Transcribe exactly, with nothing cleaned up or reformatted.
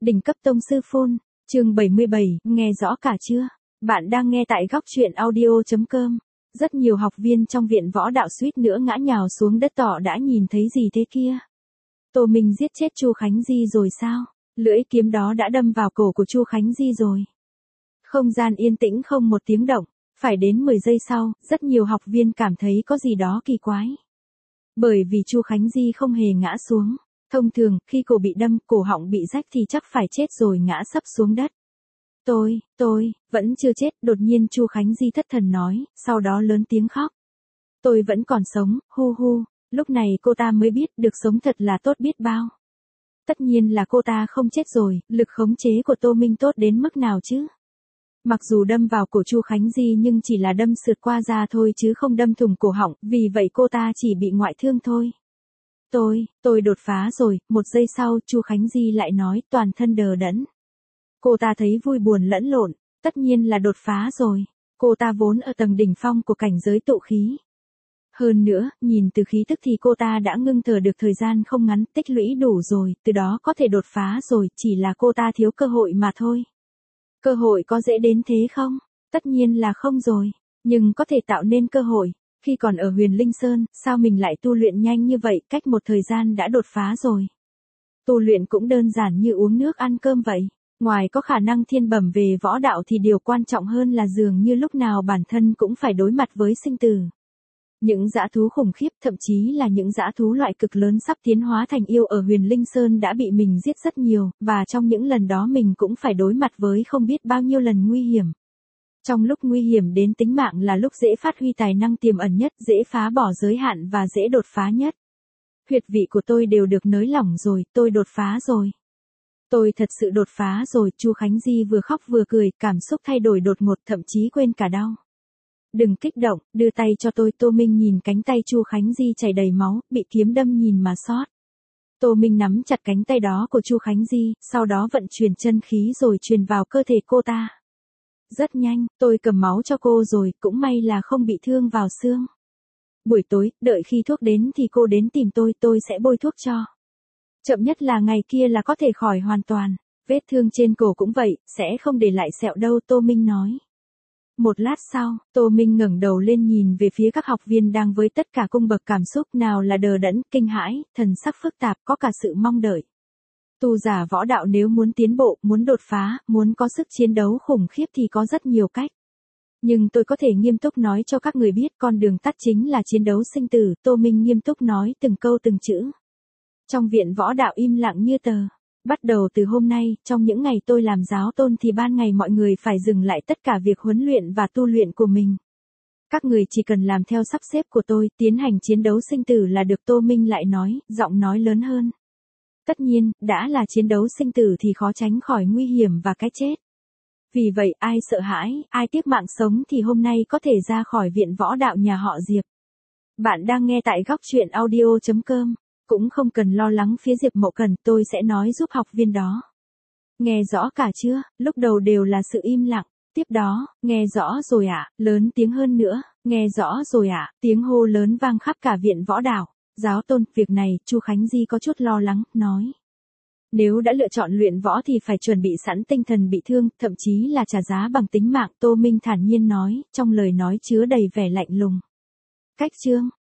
Đỉnh cấp tông sư phun, chương bảy mươi bảy, nghe rõ cả chưa? Bạn đang nghe tại góc truyện audio chấm com. Rất nhiều học viên trong viện võ đạo suýt nữa ngã nhào xuống đất tỏ đã nhìn thấy gì thế kia? Tô Minh giết chết Chu Khánh Di rồi sao? Lưỡi kiếm đó đã đâm vào cổ của Chu Khánh Di rồi. Không gian yên tĩnh không một tiếng động, phải đến mười giây sau, rất nhiều học viên cảm thấy có gì đó kỳ quái. Bởi vì Chu Khánh Di không hề ngã xuống. Thông thường, khi cổ bị đâm, cổ họng bị rách thì chắc phải chết rồi ngã sấp xuống đất. Tôi, tôi, vẫn chưa chết, đột nhiên Chu Khánh Di thất thần nói, sau đó lớn tiếng khóc. Tôi vẫn còn sống, hu hu, lúc này cô ta mới biết được sống thật là tốt biết bao. Tất nhiên là cô ta không chết rồi, lực khống chế của Tô Minh tốt đến mức nào chứ? Mặc dù đâm vào cổ Chu Khánh Di nhưng chỉ là đâm sượt qua da thôi chứ không đâm thủng cổ họng, vì vậy cô ta chỉ bị ngoại thương thôi. Tôi, tôi đột phá rồi, một giây sau Chu Khánh Di lại nói toàn thân đờ đẫn. Cô ta thấy vui buồn lẫn lộn, tất nhiên là đột phá rồi. Cô ta vốn ở tầng đỉnh phong của cảnh giới tụ khí. Hơn nữa, nhìn từ khí tức thì cô ta đã ngưng thở được thời gian không ngắn, tích lũy đủ rồi, từ đó có thể đột phá rồi, chỉ là cô ta thiếu cơ hội mà thôi. Cơ hội có dễ đến thế không? Tất nhiên là không rồi, nhưng có thể tạo nên cơ hội. Khi còn ở Huyền Linh Sơn, sao mình lại tu luyện nhanh như vậy, cách một thời gian đã đột phá rồi. Tu luyện cũng đơn giản như uống nước ăn cơm vậy. Ngoài có khả năng thiên bẩm về võ đạo thì điều quan trọng hơn là dường như lúc nào bản thân cũng phải đối mặt với sinh tử. Những dã thú khủng khiếp, thậm chí là những dã thú loại cực lớn sắp tiến hóa thành yêu ở Huyền Linh Sơn đã bị mình giết rất nhiều, và trong những lần đó mình cũng phải đối mặt với không biết bao nhiêu lần nguy hiểm. Trong lúc nguy hiểm đến tính mạng là lúc dễ phát huy tài năng tiềm ẩn nhất, dễ phá bỏ giới hạn và dễ đột phá nhất. Huyệt vị của tôi đều được nới lỏng rồi, tôi đột phá rồi. Tôi thật sự đột phá rồi, Chu Khánh Di vừa khóc vừa cười, cảm xúc thay đổi đột ngột thậm chí quên cả đau. Đừng kích động, đưa tay cho tôi. Tô Minh nhìn cánh tay Chu Khánh Di chảy đầy máu, bị kiếm đâm nhìn mà xót. Tô Minh nắm chặt cánh tay đó của Chu Khánh Di, sau đó vận chuyển chân khí rồi truyền vào cơ thể cô ta. Rất nhanh, tôi cầm máu cho cô rồi, cũng may là không bị thương vào xương. Buổi tối, đợi khi thuốc đến thì cô đến tìm tôi, tôi sẽ bôi thuốc cho. Chậm nhất là ngày kia là có thể khỏi hoàn toàn. Vết thương trên cổ cũng vậy, sẽ không để lại sẹo đâu, Tô Minh nói. Một lát sau, Tô Minh ngẩng đầu lên nhìn về phía các học viên đang với tất cả cung bậc cảm xúc, nào là đờ đẫn, kinh hãi, thần sắc phức tạp, có cả sự mong đợi. Tu giả võ đạo nếu muốn tiến bộ, muốn đột phá, muốn có sức chiến đấu khủng khiếp thì có rất nhiều cách. Nhưng tôi có thể nghiêm túc nói cho các người biết con đường tắt chính là chiến đấu sinh tử, Tô Minh nghiêm túc nói từng câu từng chữ. Trong viện võ đạo im lặng như tờ. Bắt đầu từ hôm nay, trong những ngày tôi làm giáo tôn thì ban ngày mọi người phải dừng lại tất cả việc huấn luyện và tu luyện của mình. Các người chỉ cần làm theo sắp xếp của tôi, tiến hành chiến đấu sinh tử là được, Tô Minh lại nói, giọng nói lớn hơn. Tất nhiên, đã là chiến đấu sinh tử thì khó tránh khỏi nguy hiểm và cái chết. Vì vậy, ai sợ hãi, ai tiếc mạng sống thì hôm nay có thể ra khỏi viện võ đạo nhà họ Diệp. Bạn đang nghe tại góc truyện audio chấm com. Cũng không cần lo lắng phía Diệp Mậu Cần, tôi sẽ nói giúp học viên đó. Nghe rõ cả chưa? Lúc đầu đều là sự im lặng. Tiếp đó, nghe rõ rồi ạ, à? Lớn tiếng hơn nữa, nghe rõ rồi ạ, à? Tiếng hô lớn vang khắp cả viện võ đạo. Giáo tôn, việc này, Chu Khánh Di có chút lo lắng, nói. Nếu đã lựa chọn luyện võ thì phải chuẩn bị sẵn tinh thần bị thương, thậm chí là trả giá bằng tính mạng, Tô Minh thản nhiên nói, trong lời nói chứa đầy vẻ lạnh lùng. Cách chương.